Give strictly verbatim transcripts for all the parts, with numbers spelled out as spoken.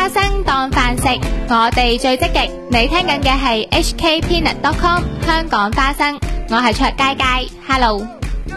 花生當飯食，我哋最積極。你聽緊嘅係 H K Peanut dot com 香港花生，我係卓佳佳 ，Hello。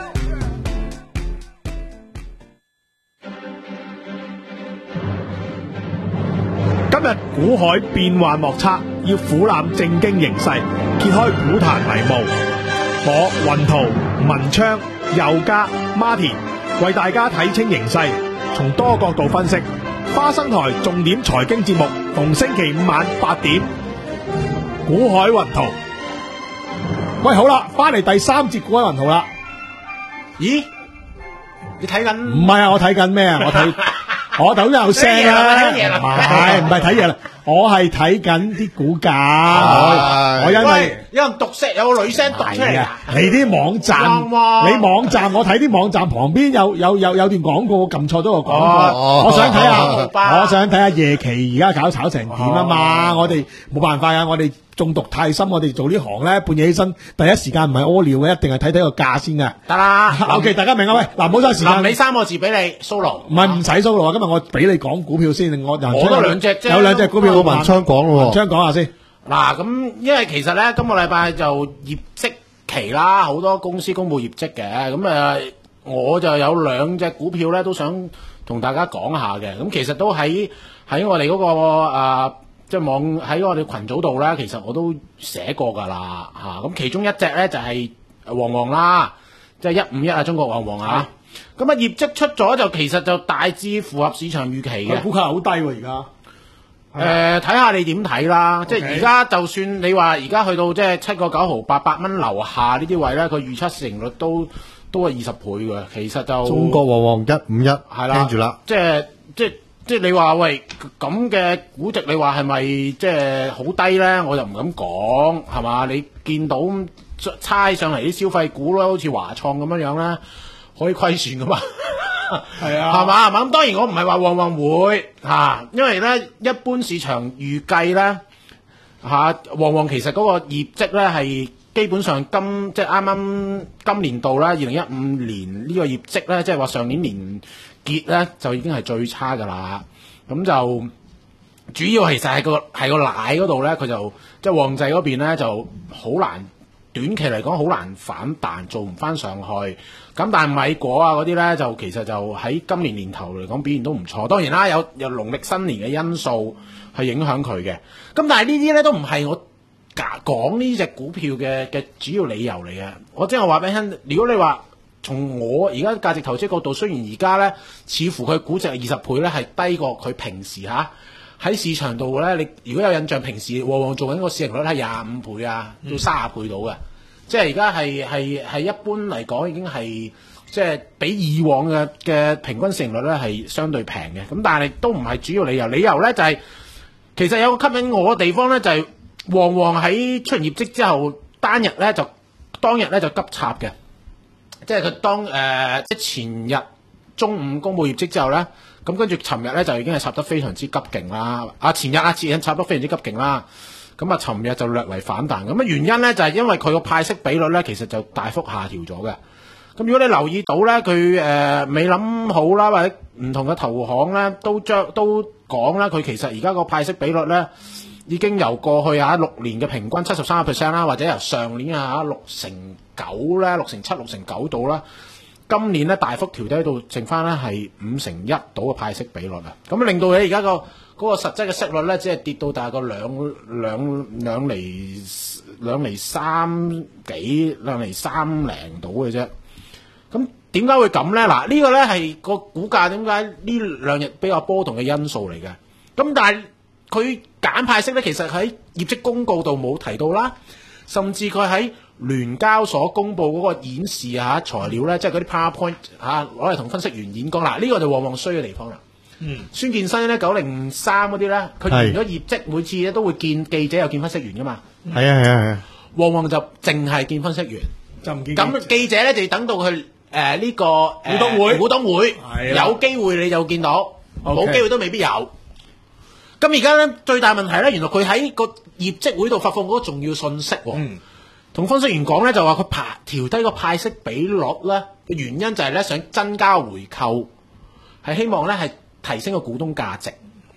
今日股海變幻莫測，要俯瞰正經形勢，揭開股壇迷霧。我雲圖、文昌、佑嘉、Martin 為大家睇清形勢，從多角度分析。花生台重點財經節目，逢星期五晚八點。股海雲圖。喂，好啦，翻嚟第三節股海雲圖啦。 咦？你睇緊？ 唔係啊，我睇緊咩啊？我睇。我頭先有聲啦，唔係唔係睇嘢啦，我係睇緊啲股價。我我因為有人讀聲，有個女聲讀出嚟。 你啲網站，你網站，我睇啲網站旁邊有有有有段廣告，我撳錯咗個廣告。我想睇下，我想睇下夜期而家搞炒成點啊嘛！我哋冇辦法啊，我哋中毒太深，我哋做呢行咧，半夜起身第一時間唔係屙尿嘅，一定係睇睇個價先嘅。 得啦 ，OK， 大家明啊？喂，嗱，冇嘥時間。 臨尾三個字俾你 solo， 唔係唔使 solo 啊！今日我俾你講股票先，我我都兩隻啫， 有兩隻股票。 個文昌講咯， 文昌講下先。 嗱，咁因為其實咧，今個禮拜就業績期啦，好多公司公布業績嘅，咁誒，我就有兩隻股票咧，都想同大家講下嘅。咁其實都喺喺我哋嗰個誒。即係網喺我哋群組度咧，其實我都寫過㗎啦嚇。咁其中一隻咧就係旺旺啦，即係一五一啊，中國旺旺啊。咁啊業績出咗就其實就大致符合市場預期嘅。 股價好低喎而家。 誒睇下你點睇啦，即係而家就算你話而家去到即係七個九毫八百蚊樓下呢啲位咧，佢預測市盈率都都係二十倍嘅。其實就中國旺旺一五一係啦，聽住啦， 即係即係。即係你話喂咁嘅估值，你話係咪即係好低咧？我就唔敢講，係嘛？你見到猜上嚟啲消費股咯，好似華創咁樣樣咧，可以虧損噶嘛？係啊，係嘛係嘛？咁當然我唔係話旺旺會嚇、啊，因為咧一般市場預計咧嚇旺旺其實嗰個業績咧係基本上今即係啱啱今年度啦，二零一五年呢個業績咧，即係話上年年結咧就已經係最差㗎啦，咁就主要其實係個係個奶嗰度咧，佢就即係旺仔嗰邊咧就好難短期嚟講好難反彈，做唔翻上去。咁但係米果啊嗰啲咧就其實就喺今年年頭嚟講表現都唔錯。當然啦，有有農曆新年嘅因素去影響佢嘅。咁但係呢啲咧都唔係我講呢隻股票嘅嘅主要理由嚟嘅。我即係話俾你聽，如果你話，從我而家價值投資角度，雖然而家咧似乎佢估值係二十倍咧，係低過佢平時嚇喺市場度咧。你如果有印象，平時旺旺做緊個市盈率係廿五倍啊，到三十倍到嘅，即係而家係係係一般嚟講已經係即係比以往嘅嘅平均市盈率咧係相對平嘅。咁但係都唔係主要理由，理由咧就係、是、其實有個吸引我嘅地方咧，就係旺旺喺出完業績之後單日咧就當日咧就急插嘅。即係佢當誒、呃、即係前日中午公布業績之後咧，咁跟住尋日咧就已經係插得非常之急勁啦。啊前日啊前日插得非常之急勁啦，咁啊尋日就略為反彈。咁啊原因咧就係、是、因為佢個派息比率咧其實就大幅下調咗嘅。咁如果你留意到咧，佢誒未諗好啦，或者唔同嘅投行咧都將都講啦，佢其實而家個派息比率咧已經由過去啊六年嘅平均七十三個 percent 啦，或者由上年啊六成九咧，六成七、六成九度啦，今年咧大幅調低到剩翻咧係五成一度嘅派息比率啊！咁令到你而家個嗰個實際嘅息率咧，只係跌到大概兩兩兩厘兩厘三幾兩厘三零度嘅啫。咁點解會咁咧？嗱，呢個咧係個股價點解呢兩日比較波動嘅因素嚟嘅。咁但係佢揀派息咧，其實喺業績公告度冇提到啦，甚至佢喺聯交所公布嗰個演示嚇材料咧，即係嗰啲 PowerPoint 嚇攞嚟同分析員演講啦。呢、這個就往往衰嘅地方啦。嗯，孫健生咧九零三嗰啲咧，佢完咗業績，每次咧都會見記者又見分析員噶嘛。係啊係啊係啊，往往就淨係見分析員，就唔見。咁記者咧就等到佢誒呢個、呃、股東會，股東會有機會你就見到，冇機會都未必有。咁而家咧最大問題咧，原來佢喺個業績會度發放嗰個重要信息喎。嗯，同分析員講咧就話佢派調低個派息比率咧嘅原因就係咧想增加回購，係希望咧係提升個股東價值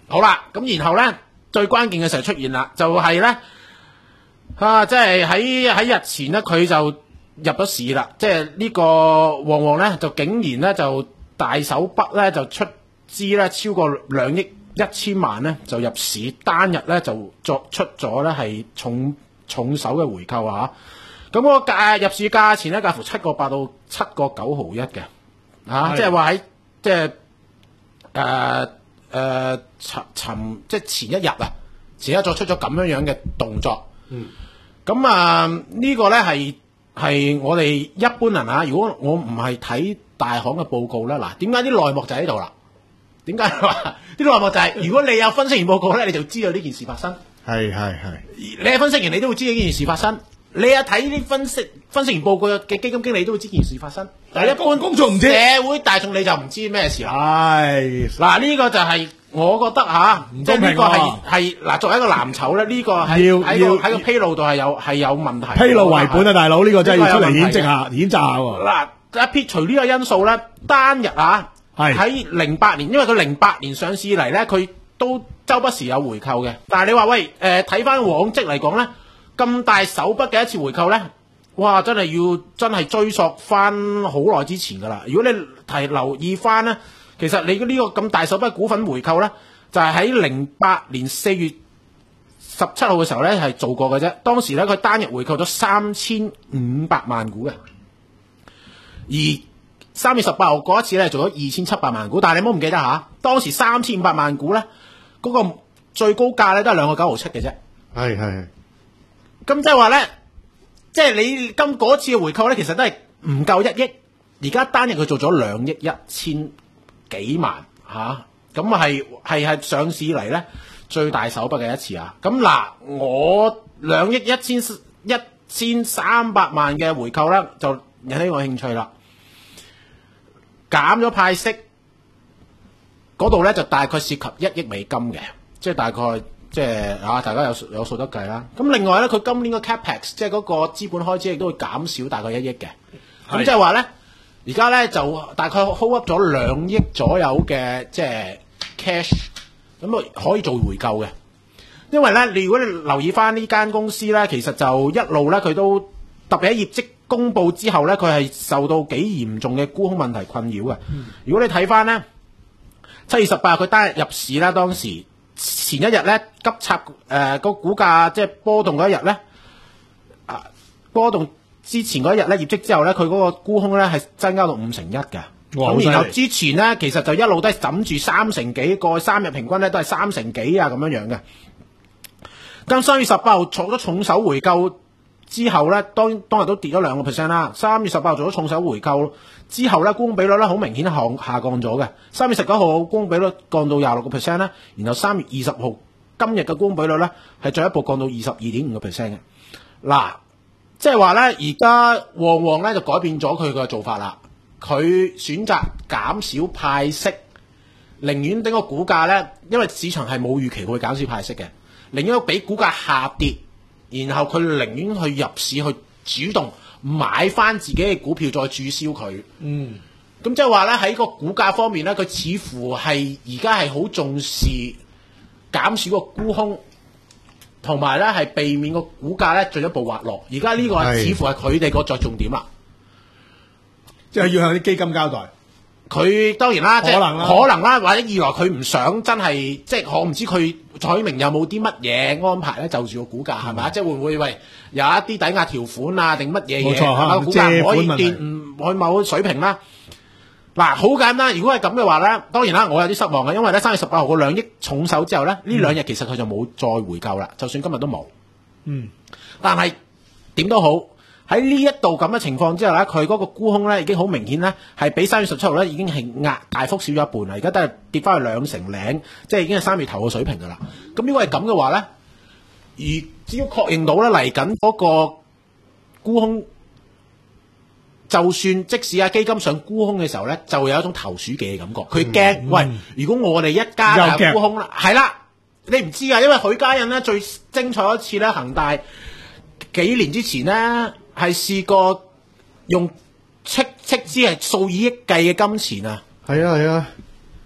好啦，咁然後咧最關鍵嘅時候出現啦，就係、是、咧啊，即係喺喺日前咧，佢就入咗市啦。即係呢個旺旺咧，就竟然咧就大手筆咧就出資咧超過兩億一千萬咧就入市，單日咧就作出咗咧係重重手嘅回購啊！咁嗰個價入市價錢咧介乎七個八到七個九毫一嘅，啊，即係話喺即係誒誒尋尋即係前一日啊，前一日作出咗咁樣樣嘅動作。嗯。咁啊，呢、呢個咧係係我哋一般人啊，如果我唔係睇大行嘅報告咧，嗱，點解啲內幕就喺度啦？點解話啲內幕就係、是、如果你有分析員報告咧，你就知道呢件事發生。係係係。你係分析員，你都會知道呢件事發生。你一睇啲分析分析員報告嘅基金經理都會知件事發生，但係一般公眾唔知，社會大眾你就唔知咩事啦。係嗱，呢個就係我覺得吓，即係呢個係係嗱，作為一個藍籌咧，呢個係喺個喺個披露度係有係有問題。披露為本啊，大佬，呢個真係要出嚟譴責下譴責下喎。嗱，一撇除呢個因素咧，單日啊，喺零八年，因為佢零八年上市嚟咧，佢都周不時有回購嘅。但係你話喂，誒睇翻往績嚟講咧。咁大手筆嘅一次回購咧，哇！真係要真係追溯翻好耐之前噶啦。如果你提留意翻咧，其實你呢個咁大手筆股份回購咧，就係喺零八年四月十七號嘅時候咧係做過嘅啫。當時咧佢單日回購咗三千五百萬股嘅，而三月十八號嗰一次咧做咗二千七百萬股。但係你唔好唔記得吓，當時三千五百萬股咧嗰、嗰個最高價咧都係兩個九毫七嘅啫。係係。咁即係話咧，即係你今嗰次嘅回購咧，其實都係唔夠一億。而家單日佢做咗兩億一千幾萬吓，咁係係係上市嚟咧最大手筆嘅一次啊！咁嗱，我兩億一千一千三百萬嘅回購咧，就引起我興趣啦。減咗派息嗰度咧，就大概涉及一億美金嘅，即係大概。即係啊，大家有有數得計啦。咁另外咧，佢今年個 capex 即係嗰個資本開支亦都會減少大概一億嘅。咁即係話咧，而家咧就大概 hold up 咗兩億左右嘅即係 cash，咁啊可以做回購嘅。因為咧，你如果你留意翻呢間公司咧，其實就一路咧佢都特別喺業績公佈之後咧，佢係受到幾嚴重嘅沽空問題困擾嘅。嗯、如果你睇翻咧七月十八日佢單日入市啦，當時。前一日咧急插誒、呃、個股價即係波動嗰一日咧，啊波動之前嗰一日咧業績之後咧，佢嗰個沽空咧係增加到五成一嘅。咁然後之前咧其實就一路都係枕住三成幾，過去三日平均咧都係三成幾啊咁樣樣嘅。咁三月十八號做咗重手回購之後咧，當當日都跌咗兩個 percent 啦。三月十八號做咗重手回購之後咧，沽空比率咧好明顯下下降咗嘅。三月十九號沽空比率降到廿六個 percent 啦，然後三月二十號今日嘅沽空比率咧係進一步降到二十二點五個 percent 嘅。嗱，即係話咧，而家旺旺咧就改變咗佢嘅做法啦。佢選擇減少派息，寧願等個股價咧，因為市場係冇預期佢會減少派息嘅，寧願俾股價下跌，然後佢寧願去入市去主動買翻自己嘅股票再註銷佢。嗯，咁即係話咧喺個股價方面咧，佢似乎係而家係好重視減少個沽空，同埋咧係避免個股價咧進一步滑落。而家呢個似乎係佢哋個着重點啦。即係要向啲基金交代，佢當然啦，可能啦，可能啦，或者二來佢唔想真係，即係我唔知佢彩明有冇啲乜嘢安排咧，就住個股價係咪？即係會唔會喂有一啲抵押條款啊，定乜嘢嘢？冇錯，個股價唔可以跌唔去某水平啦。嗱，好簡單，如果係咁嘅話咧，當然啦，我有啲失望嘅，因為咧三月十八號個兩億重手之後咧，呢、嗯、兩日其實佢就冇再回購啦，就算今日都冇。嗯，但係點都好。喺呢一度咁嘅情況之下咧，佢嗰個沽空咧已經好明顯咧，係比三月十七號咧已經係壓大幅少咗一半啦。而家都係跌翻去兩成零，即係已經係三月頭嘅水平噶啦。咁如果係咁嘅話咧，而只要確認到咧嚟緊嗰個沽空，就算即使啊基金上沽空嘅時候咧，就會有一種投鼠忌嘅感覺。佢驚、嗯嗯、喂，如果我哋一家就沽空啦，係啦，你唔知噶，因為許家印咧最精彩一次咧，恒大幾年之前咧。係試過用斥斥資係數以億計嘅金錢啊！係啊係啊，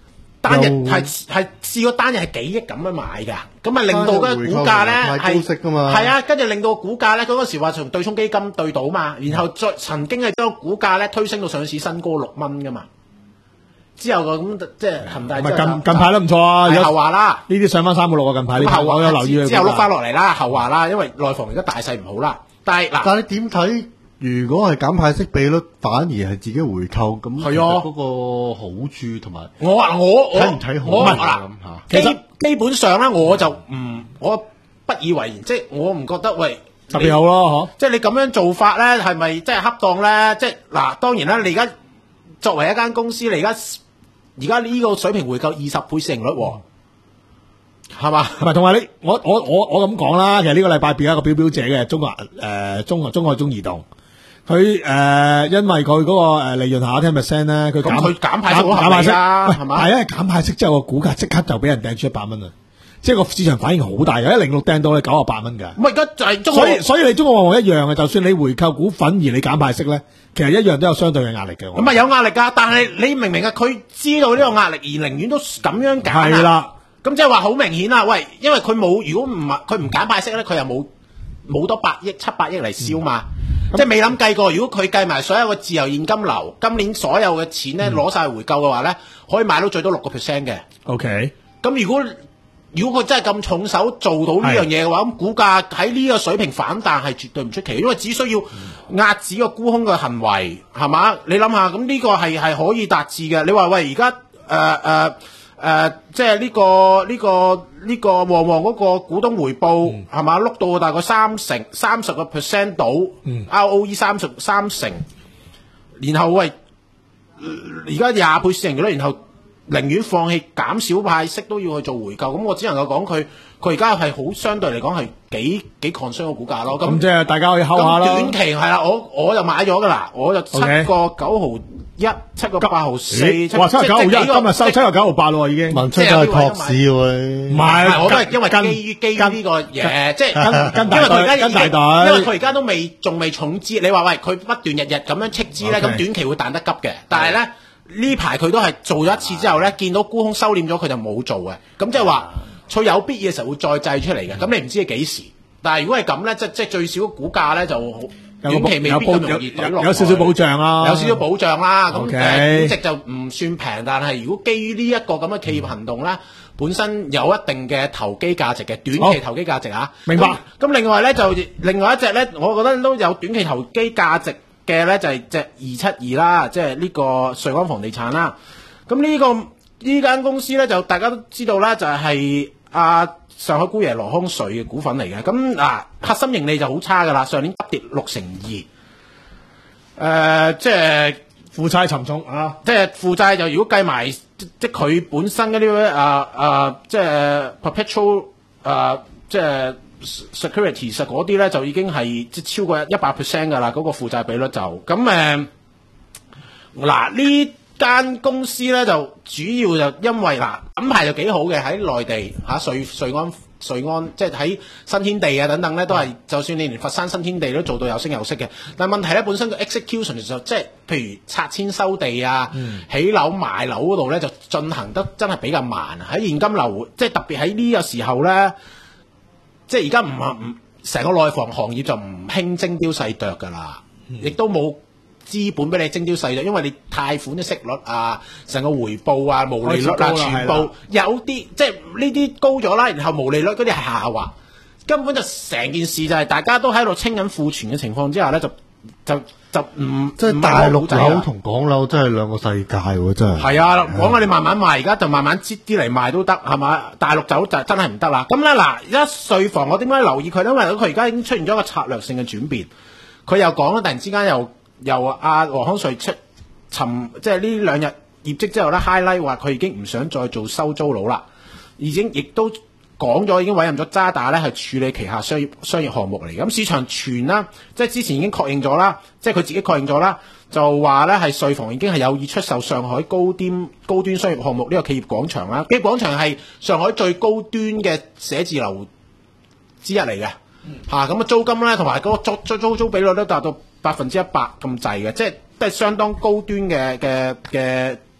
單日係係試過單日係幾億咁樣買㗎，咁啊令到個股價咧係係啊，跟住令到個股價咧嗰陣時話從對沖基金對到嘛，然後再曾經係將股價咧推升到上市新高六蚊㗎嘛。之後個咁即係恒大， 近近排都唔錯啊！ 有後話啦， 呢啲上翻三個六啊！近排呢排我有留意。 之後碌翻落嚟啦，後話啦，因為內房而家大勢唔好啦。但係嗱， 但係你點睇？如果係減派息比率，反而係自己回購咁，係啊，嗰個好處同埋我啊，我我睇唔睇好？ 我嗱， 嚇， 其實基本上咧，我就唔，我不以為然，即係我唔覺得喂特別好咯， 即係你咁樣做法咧，係咪即係恰當咧？即係嗱，當然啦，你而家作為一間公司，你而家。而家呢個水平回購二十倍市盈率喎，係嘛？ 唔係同埋你，我我我我咁講啦。其實呢個禮拜變一個表表姐嘅中國誒、呃、中國中海中移動，佢誒、呃、因為佢嗰個誒利潤下跌 percent 咧，佢減佢減派息好合理啦，係嘛？ 係因為減派息之後個股價即刻就俾人掟出一百蚊啊！即係個市場反應好大嘅，一零六掟到你九十八蚊㗎。 唔係而家就係中所以所以你中國旺旺一樣嘅，就算你回購股份而你減派息咧。其實一樣都有相對嘅壓力嘅， 咁啊有壓力㗎，但係你明唔明啊？佢知道呢個壓力而寧願都咁樣減， 係啦。 咁即係話好明顯啦，喂，因為佢冇，如果唔係佢唔減派息咧，佢又冇冇多百億七百億嚟燒嘛，嗯、即係未諗計過。如果佢計埋所有嘅自由現金流，今年所有嘅錢咧攞晒回購嘅話咧，可以買到最多六個 percent 嘅。 OK， 咁如果如果佢真係咁重手做到呢樣嘢嘅話，咁股價喺呢個水平反彈係絕對唔出奇，因為只需要壓止個沽空嘅行為，係嘛？你諗下，咁呢個係係可以達至嘅。你話喂，而家誒誒誒，即係呢個呢個呢個旺旺嗰個股東回報係嘛？碌到大概三成三十個 percent 到 R O E 三十三成，然後喂，而家廿倍市盈率，然後。寧願放棄減少派息都要去做回購，咁我只能夠講佢佢而家係好相對嚟講係幾幾 concern 個股價咯。 咁即係大家可以睺下咯。 短期係啦，我我就買咗㗎啦，我就七個九毫一，七個八毫四， 哇，七個九毫一，今日收七個九毫八咯已經。 文出都係托市喎， 唔係，我都係因為基於基於呢個嘢，即係跟跟因為佢而家跟大隊， 因為佢而家都未仲未重資，你話喂佢不斷日日咁樣斥資咧，咁短期會彈得急嘅，但係咧。呢排佢都係做咗一次之後咧，見到沽空收斂咗，佢就冇做嘅。咁即係話，佢有必要嘅時候會再製出嚟嘅。咁你唔知係幾時？但係如果係咁咧，即即係最少股價咧就短期未必咁容易跌落。 有少少保障啦， 有少少保障啦。咁誒估值就唔算平，但係如果基於呢一個咁嘅企業行動咧，本身有一定嘅投機價值嘅短期投機價值啊。 明白。 咁另外咧就另外一隻咧，我覺得都有短期投機價值。嘅咧就係隻二七二啦，即係呢個瑞安房地產啦。咁呢、呢個呢間公司咧就大家都知道啦，就係、是、阿、啊、上海姑爺羅康瑞嘅股份嚟嘅。咁嗱、啊、核心盈利就好差噶啦，上年急跌六成二。誒、呃，即係負債沉重啊！ 即係負債就如果計埋即即佢本身嗰啲啊啊，即係 perpetual 啊，即係。security 實嗰啲咧就已經係即係超過一百 percent 㗎啦，嗰、那個負債比率就咁誒。嗱呢間公司咧就主要就因為嗱品牌就幾好嘅喺內地嚇瑞瑞安瑞安，即係喺新天地啊等等咧都係，就算你連佛山新天地都做到有聲有色嘅。但係問題咧本身個 execution 就即係譬如拆遷收地啊、嗯、起樓賣樓嗰度咧就進行得真係比較慢喺現金流，即係特別喺呢個時候咧。即係而家唔係唔成個內房行業就唔興精雕細琢㗎啦，亦、嗯、都冇資本俾你精雕細琢，因為你貸款嘅息率啊、成個回報啊、毛利率啊，全部有啲即係呢啲高咗啦，然後毛利率嗰啲係下滑，根本就成件事就係大家都喺度清緊庫存嘅情況之下咧，就就就唔即係大陸樓同港樓真係兩個世界喎，真係。 係啊，講下你慢慢賣，而家就慢慢擠啲嚟賣都得，係嘛？大陸走就真係唔得啦。咁咧嗱，而家稅房我點解留意佢咧？因為佢而家已經出現咗一個策略性嘅轉變。佢又講啦，突然之間又又阿黃康瑞出尋即係呢兩日業績之後咧 highlight 話佢已經唔想再做收租佬啦，已經亦都。講咗已經委任咗渣打咧，係處理旗下商業商業項目嚟。咁市場傳啦，即係之前已經確認咗啦，即係佢自己確認咗啦，就話咧係稅房已經係有意出售上海高端高端商業項目呢個企業廣場啦。企業廣場係上海最高端嘅寫字樓之一嚟嘅，嚇咁啊租金咧同埋嗰個租租租租比率都達到百分之一百咁滯嘅，即係都係相當高端嘅嘅嘅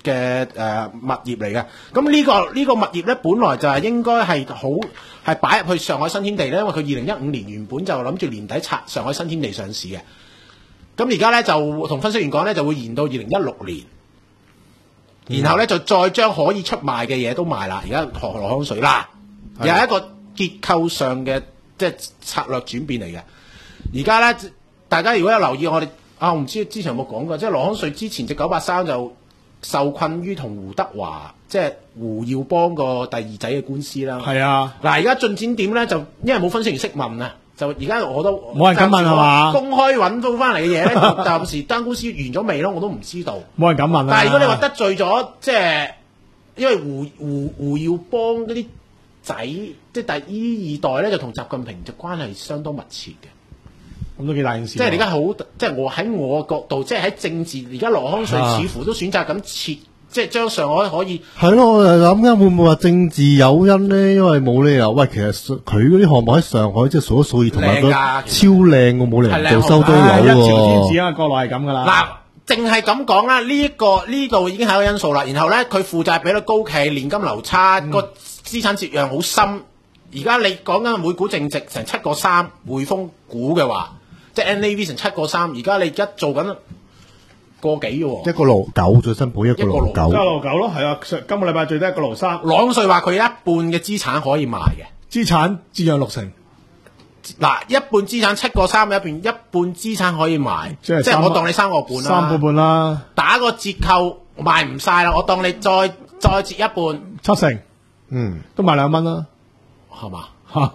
嘅誒物業嚟嘅。咁呢、這個呢、這個物業咧，本來就係應該係好係擺入去上海新天地咧，因為佢二零一五年原本就諗住年底拆上海新天地上市嘅。咁而家咧就同分析員講咧，就會延到二零一六年，嗯、然後咧就再將可以出賣嘅嘢都賣啦。而家河羅康水啦，又係一個結構上嘅即係策略轉變嚟嘅。而家咧，大家如果有留意我哋啊，我唔知之前有冇講過，即係羅康瑞之前隻九八三就受困於同胡德華，即係胡耀邦個第二仔嘅官司啦。 係啊， 嗱而家進展點咧？就因為冇分析員識問啊，就而家我都冇人敢問係嘛？ 公開揾到翻嚟嘅嘢咧，暫時單官司完咗未咯？我都唔知道。 冇人敢問啊！ 但係如果你話得罪咗，即係因為胡胡胡耀邦嗰啲仔，即係第依二代咧，就同習近平就關係相當密切嘅。 咁都幾大件事。 即係你而家好，即係我喺我角度，即係喺政治，而家羅康瑞似乎都選擇咁設，即係將上海可以係咯。我就諗緊會唔會話政治誘因咧？因為冇理由，喂，其實佢嗰啲項目喺上海即係數一數二，同埋都超靚，我冇理由做收租樓喎。 一朝天子啊，國內係咁噶啦。 嗱，淨係咁講啦，呢一個呢度已經係一個因素啦。然後咧，佢負債比率高企，現金流差，個資產折讓好深。而家你講緊每股淨值成七個三，匯豐股嘅話。即係 N A V 成七個三，而家你而家做緊個幾嘅喎， 一個六九最新報一個六九， 一個六九咯，係啊，今個禮拜最低一個六三。 羅康瑞話佢一半嘅資產可以賣嘅， 資產折讓六成。 嗱，一半資產七個三，一邊一半資產可以賣，即係我當你三個半啦， 三個半啦， 打個折扣賣唔晒啦，我當你再再折一半， 七成， 嗯， 都賣兩蚊啦， 係嘛？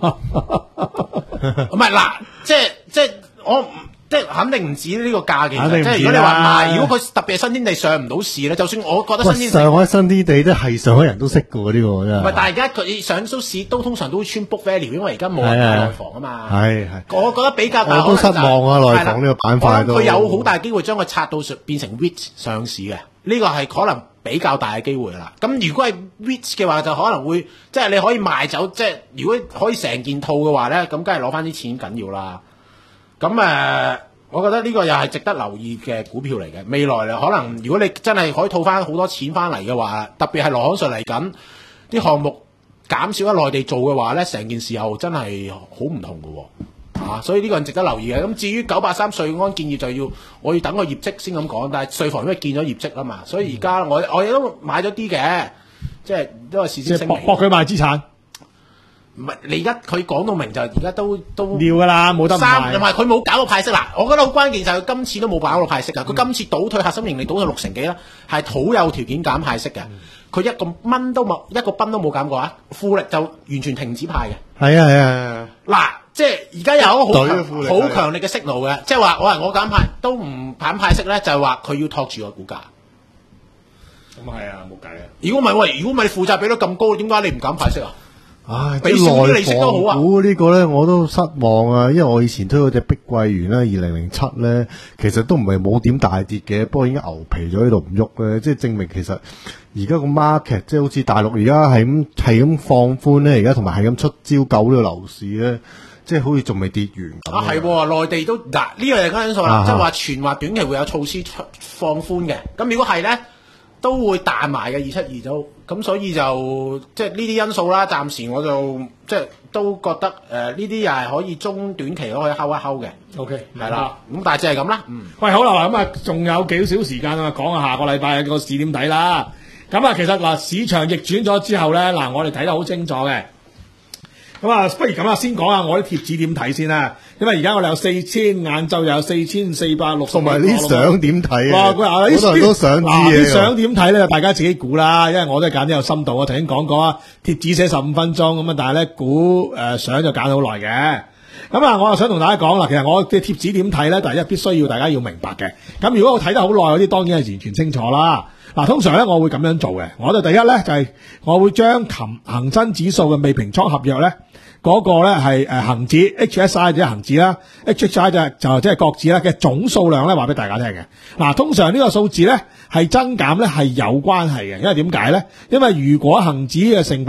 唔係嗱，即係即係。我即係肯定唔止呢個價嘅，即係如果你話賣，如果佢特別係新天地上唔到市咧，就算我覺得新天地上海新天地都係上海人都識嘅喎，呢個真係。 唔係，但係而家佢上到市都通常都會穿 book value，因為而家冇人買內房啊嘛。係係，我覺得比較大。 我都失望啊，內房呢個板塊都。 佢有好大機會將佢拆到變成 REIT 上市嘅，呢個係可能比較大嘅機會啦。咁如果係 REIT 嘅話，就可能會即係你可以賣走，即係如果可以成件套嘅話咧，咁梗係攞翻啲錢緊要啦。咁誒、呃，我覺得呢個又係值得留意嘅股票嚟嘅。未來咧，可能如果你真係可以套翻好多錢翻嚟嘅話，特別係羅康瑞嚟緊啲項目減少喺內地做嘅話咧，成件事又真係好唔同嘅喎、啊。所以呢個係值得留意嘅。咁至於九八三瑞安建議就要我要等個業績先咁講，但係稅房因為見咗業績啦嘛，所以而家我我亦都買咗啲嘅，即係因為事先聲明， 搏佢賣資產。 唔係，你而家佢講到明就而家都都撩噶啦，冇得賣。 同埋佢冇搞到派息啦，我覺得好關鍵就係佢今次都冇搞到派息㗎。佢、嗯、今次倒退核心盈利倒退六成幾啦，係好有條件減派息嘅。佢、嗯、一個蚊都冇，一個賓都冇減過啊！富力就完全停止派嘅。係啊係啊。嗱，即係而家有一個好強好強力嘅 signal嘅，即係話我話我減派都唔減派息咧，就係話佢要托住個股價。 咁係啊，冇計啊！ 如果唔係喂，如果唔係你負債比率咁高，點解你唔減派息啊？ 唉，啲內房股呢個咧我都失望啊，因為我以前推嗰隻碧桂園咧，二零零七咧，其實都唔係冇點大跌嘅，不過已經牛皮咗喺度唔喐咧，即係證明其實而家個 market 即係好似大陸而家係咁係咁放寬咧，而家同埋係咁出招救呢個樓市咧，即係好似仲未跌完咁。 啊係，內地都嗱呢樣係個因素啦，即係話傳話短期會有措施出放寬嘅，咁如果係咧，都會彈埋嘅二七二都，咁所以就即係呢啲因素啦。暫時我就即係都覺得誒呢啲又係可以中短期都可以睺一睺嘅。OK， 係啦，咁大致係咁啦。嗯， 喂，好啦，嗱咁啊，仲有幾少時間啊？講下下個禮拜個市點睇啦。咁啊，其實嗱，市場逆轉咗之後咧，嗱，我哋睇得好清楚嘅。咁啊，不如咁啊，先講下我啲貼紙點睇先啦。因為而家我哋有四千，晏晝又有四千四百六十。同埋啲相點睇啊？哇！佢好多人都想知嘅。啲相點睇咧，大家自己估啦。因為我都係揀啲有深度。我頭先講過啊，貼紙寫十五分鐘咁啊，但係咧估誒相就揀好耐嘅。咁啊，我又想同大家講啦，其實我嘅貼紙點睇咧，第一必須要大家要明白嘅。咁如果我睇得好耐嗰啲，當然係完全清楚啦。嗱，通常咧我會咁樣做嘅。我哋第一咧就係、是、我會將琴恒生指數嘅未平倉合約咧。嗰個咧係誒恒指 H S I 即係恒指啦 ，H H I 就就即係國指啦嘅總數量咧，話俾大家聽嘅。嗱，通常呢個數字咧係增減咧係有關係嘅，因為點解咧？因為如果恒指嘅成分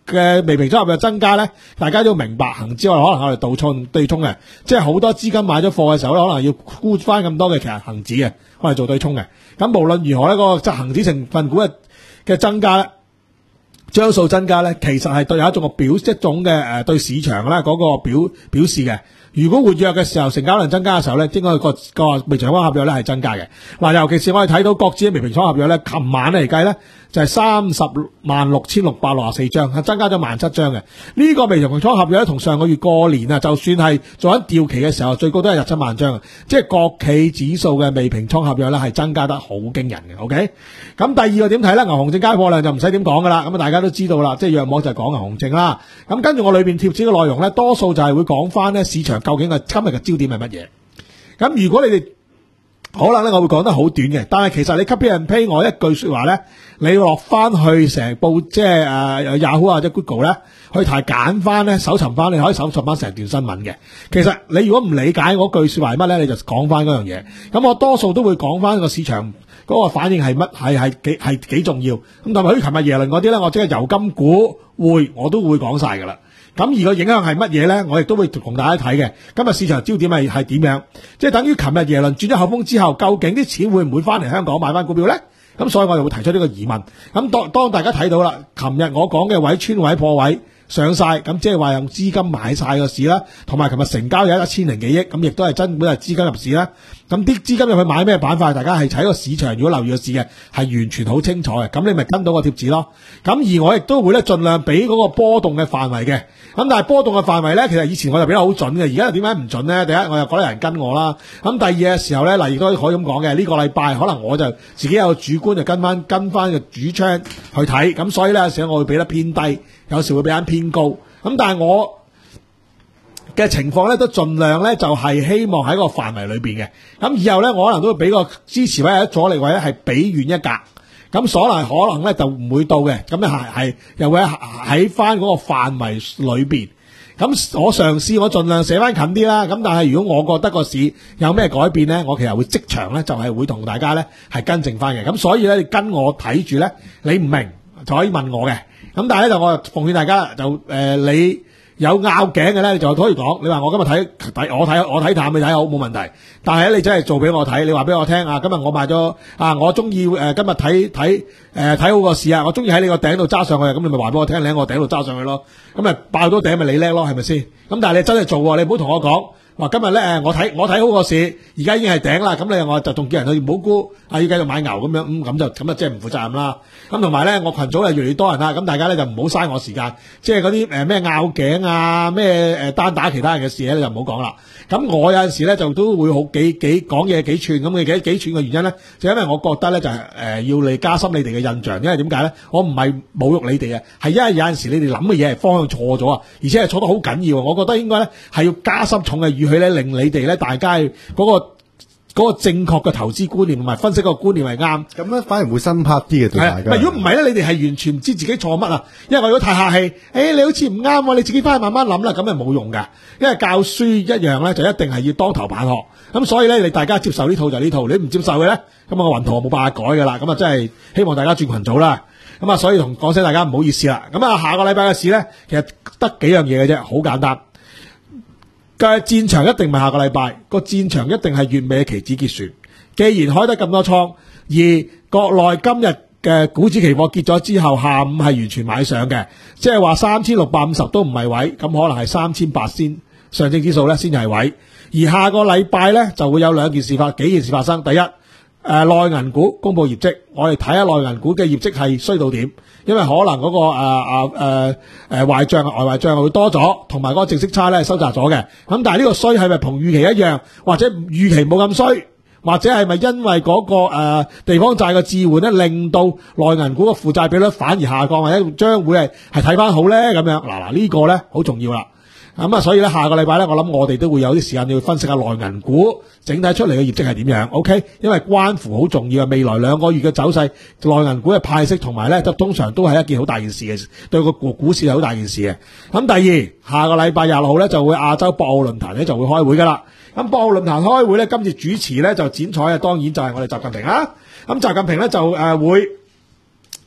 嘅未平倉合約增加咧，大家都要明白恒指我哋可能我哋倒沖對沖嘅，即係好多資金買咗貨嘅時候咧，可能要沽翻咁多嘅其實恒指嘅，我哋做對沖嘅。咁無論如何咧，嗰個即係恒指成分股嘅嘅增加咧，張數增加咧，其實係對有一種個表一種嘅誒對市場咧嗰個表表示嘅。如果活躍嘅時候，成交量增加嘅時候咧，應該個個未平倉合約咧係增加嘅。嗱，尤其是我哋睇到國指嘅未平倉合約咧，琴晚嚟計咧就係三十萬六千六百六十四張，係增加咗萬七張嘅。呢個未平倉合約咧，同上個月過年啊，就算係做緊調期嘅時候，最高都係廿七萬張嘅。即係國企指數嘅未平倉合約咧係增加得好驚人嘅。OK，咁第二個點睇咧？牛熊證街貨量就唔使點講噶啦，咁啊大家都知道啦，即係約莫就係講牛熊證啦。咁跟住我裏邊貼紙嘅內容咧，多數就係會講翻咧市場究竟係今日嘅焦點係乜嘢？咁如果你哋可能咧，我會講得好短嘅，但係其實你 copy and paste 我一句說話咧，你要落翻去成部即係誒 Yahoo 或者 Google 咧，去睇揀翻咧，搜尋翻，你可以搜尋翻成段新聞嘅。其實你如果唔理解嗰句說話係乜咧，你就講翻嗰樣嘢。咁我多數都會講翻個市場嗰個反應係乜，係係幾係幾重要。咁同埋好似琴日耶倫嗰啲咧，我即係油金股匯我都會講晒噶啦。咁而個影響係乜嘢咧？我亦都會同大家睇嘅。今日市場焦點係係點樣？即係等於琴日耶倫轉咗口風之後，究竟啲錢會唔會翻嚟香港買翻股票咧？咁所以我就會提出呢個疑問。咁當當大家睇到啦，琴日我講嘅位穿位破位上晒，咁即係話用資金買晒個市啦，同埋琴日成交有一千零幾億，咁亦都係真本係資金入市啦。咁啲資金入去買咩板塊？大家係睇個市場，如果留意個市嘅，係完全好清楚嘅。咁你咪跟到個貼紙咯。咁而我亦都會咧盡量俾嗰個波動嘅範圍嘅。咁但係波動嘅範圍咧，其實以前我就比較好準嘅，而家又點解唔準咧？第一，我又覺得有人跟我啦。咁第二嘅時候咧，嗱亦都可以咁講嘅。呢個禮拜可能我就自己有主觀就跟翻跟翻個主槍去睇，咁所以咧有時我會俾得偏低，有時會俾得偏高。咁但係我嘅情況咧，都盡量咧就係希望喺個範圍裏邊嘅。咁以後咧，我可能都會俾個支持位或者阻力位咧係比遠一格。咁所能可能咧就唔會到嘅。咁咧係係又會喺翻嗰個範圍裏邊。咁我嘗試我盡量寫翻近啲啦。咁但係如果我覺得個市有咩改變咧，我其實會即場咧就係會同大家咧係跟正翻嘅。咁所以咧你跟我睇住咧，你唔明就可以問我嘅。咁但係咧就我奉勸大家就誒、呃、你有拗頸嘅咧，你就可以講。你話我今日睇睇我睇我睇淡，你睇好冇問題。但係咧你真係做俾我睇，你話俾我聽啊！今日我買咗啊，我中意誒今日睇睇誒睇好個市啊！我中意喺你個頂度揸上去，咁你咪話俾我聽，你喺我頂度揸上去咯。咁咪爆到頂咪你叻咯，係咪先？咁但係你真係做喎，你唔好同我講。話今日咧誒，我睇我睇好個市，而家已經係頂啦。咁你我就仲叫人去唔好沽，啊要繼續買牛咁樣，咁咁就咁啊，即係唔負責任啦。咁同埋咧，我群組又越嚟越多人啦，咁大家咧就唔好嘥我時間，即係嗰啲誒咩拗頸啊，咩誒單打其他人嘅事咧，你就唔好講啦。咁我有陣時咧就都會好幾幾講嘢幾串咁嘅幾幾串嘅原因咧，就因為我覺得咧就係、是、誒、呃、要你加深你哋嘅印象，因為點解咧？我唔係侮辱你哋啊，係因為有陣時你哋諗嘅嘢係方向錯咗啊，而且係錯得好緊要。我覺得應該咧係要加深重嘅語氣咧，令你哋咧大家嗰、那個嗰、那個正確嘅投資觀念同埋分析個觀念係啱。咁咧反而會深刻啲嘅對大家。如果唔係咧，你哋係完全唔知自己錯乜啊！因為我如果太客氣，誒、欸、你好似唔啱喎，你自己翻去慢慢諗啦，咁係冇用㗎。因為教書一樣咧，就一定係要當頭棒喝。咁所以咧，你大家接受呢套就呢套，你唔接受嘅咧，咁我個雲圖冇辦法改㗎啦。咁啊，真係希望大家轉群組啦。咁啊，所以同講聲大家唔好意思啦。咁啊，下個禮拜嘅事咧，其實得幾樣嘢嘅啫，好簡單。嘅戰場一定唔係下個禮拜，個戰場一定係月尾期指結算。既然開得咁多倉，而國內今日嘅股指期貨結咗之後，下午係完全買上嘅，即係話三千六百五十都唔係位，咁可能係三千八先上證指數咧先係位。而下個禮拜咧就會有兩件事發，幾件事發生。第一，誒、呃、內銀股公布業績，我哋睇下內銀股嘅業績係衰到點，因為可能嗰、那個誒誒誒誒壞賬外壞賬會多咗，同埋嗰個淨息差咧收窄咗嘅。咁但係呢個衰係咪同預期一樣，或者預期冇咁衰，或者係咪因為嗰、那個誒、呃、地方債嘅置換咧，令到內銀股嘅負債比率反而下降，或者將會係係睇翻好咧咁樣？嗱嗱呢個咧好重要啦。咁啊，所以咧下個禮拜咧，我諗我哋都會有啲時間要分析下內銀股整體出嚟嘅業績係點樣 ，OK？ 因為關乎好重要嘅未來兩個月嘅走勢，內銀股嘅派息同埋咧，就通常都係一件好大件事嘅，對個股股市係好大件事嘅。咁第二，下個禮拜廿六號咧就會亞洲博鰲論壇咧就會開會噶啦。咁博鰲論壇開會咧，今次主持咧就剪彩啊，當然就係我哋習近平啦。咁習近平咧就誒、呃、會。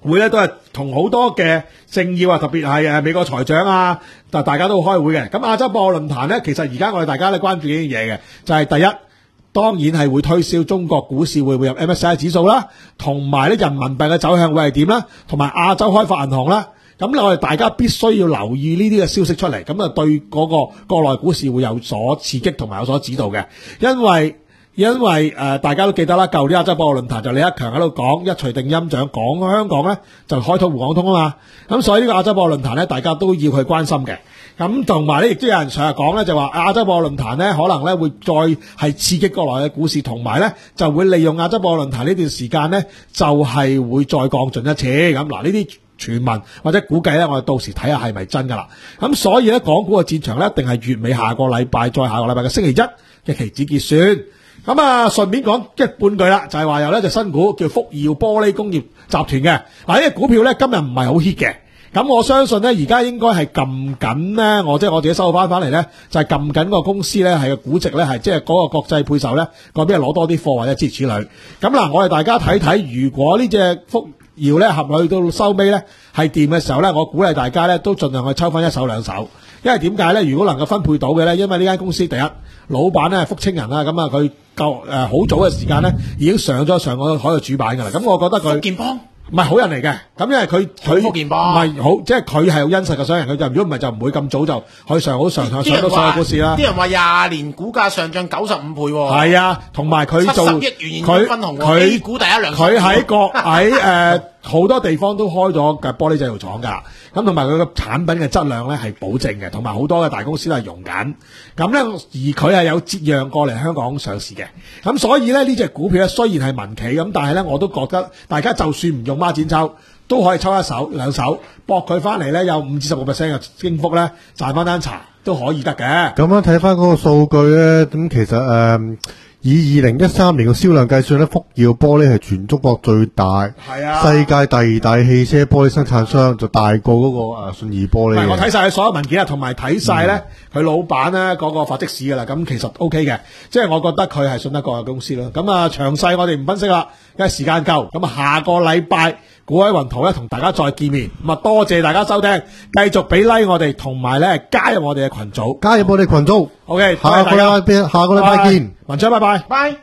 會咧都係同好多嘅政要啊，特別係誒美國財長啊，但大家都開會嘅。咁亞洲博鰲論壇咧，其實而家我哋大家咧關注呢啲嘢嘅，就係、是、第一，當然係會推銷中國股市會唔會入 M S C I 指數啦，同埋咧人民幣嘅走向會係點啦，同埋亞洲開發銀行啦。咁我哋大家必須要留意呢啲嘅消息出嚟，咁啊對嗰個國內股市會有所刺激同埋有所指導嘅，因為。因為誒、呃，大家都記得啦，舊年亞洲博鰲論壇就李克強喺度講一錘定音獎，講香港咧就開通滬港通啊嘛，咁所以呢個亞洲博鰲論壇咧，大家都要去關心嘅。咁同埋咧，亦都有人成日講咧，就話亞洲博鰲論壇咧，可能咧會再係刺激國內嘅股市，同埋咧就會利用亞洲博鰲論壇呢段時間咧，就係、是、會再降準一次。咁嗱，呢啲傳聞或者估計咧，我哋到時睇下係咪真噶啦。咁所以咧，港股嘅戰場咧，一定係月尾下個禮拜，再下個禮拜嘅星期一嘅期指結算。咁啊，順便講一半句啦，就係話有呢隻新股叫福耀玻璃工業集團嘅。嗱，呢隻股票咧今日唔係好 hit 嘅，咁我相信咧而家應該係撳緊咧，我即係我自己收翻翻嚟咧，就係撳緊個公司咧係個估值咧係即係嗰個國際配售咧，嗰邊係攞多啲貨或者諸如此類。咁嗱，我哋大家睇睇，如果呢隻福耀咧合去到收尾咧係掂嘅時候咧，我鼓勵大家咧都盡量去抽翻一手兩手。因為點解咧？如果能夠分配到嘅咧，因為呢間公司第一老闆咧係福清人啦，咁啊佢夠誒好早嘅時間咧已經上咗上個海嘅主板噶啦，咁我覺得佢福建幫唔係好人嚟嘅，咁因為佢佢福建幫唔係好，即係佢係有殷實嘅商人，佢就如果唔係就唔會咁早就可以上好上上上到所有股市啦。 啲人話廿年股價上漲九十五倍喎， 係啊，同埋佢做七十億元現金分紅喎，A股第一兩， 佢喺國喺誒好多地方都開咗嘅玻璃製造廠㗎。咁同埋佢個產品嘅質量咧係保證嘅，同埋好多嘅大公司都係用緊。咁咧，而佢係有折讓過嚟香港上市嘅。咁所以咧，呢隻股票咧雖然係民企咁，但係咧我都覺得大家就算唔用孖展抽，都可以抽一手兩手，搏佢翻嚟咧有五至十個 percent 嘅升幅咧，賺翻單茶都可以得嘅。 咁樣睇翻嗰個數據咧，咁其實誒。呃以二零一三年嘅銷量計算咧，福耀玻璃係全中國最大，係啊，世界第二大汽車玻璃生產商，就大過嗰個誒信義玻璃。 我睇晒佢所有文件啊，同埋睇晒咧佢老闆咧嗰個發跡史噶啦，咁其實 O K 嘅，即係我覺得佢係信得過嘅公司咯。咁啊，詳細我哋唔分析啦，因為時間夠。咁啊，下個禮拜股海雲圖咧同大家再見面。咁啊，多謝大家收聽，繼續俾 like 我哋，同埋咧加入我哋嘅群組， 加入我哋群組。 O K， 下個禮拜下個禮拜見， 文章拜拜， 拜。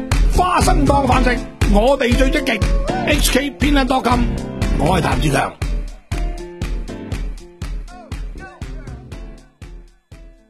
花生當飯食，我哋最積極。H K 偏撚多金，我係譚志強。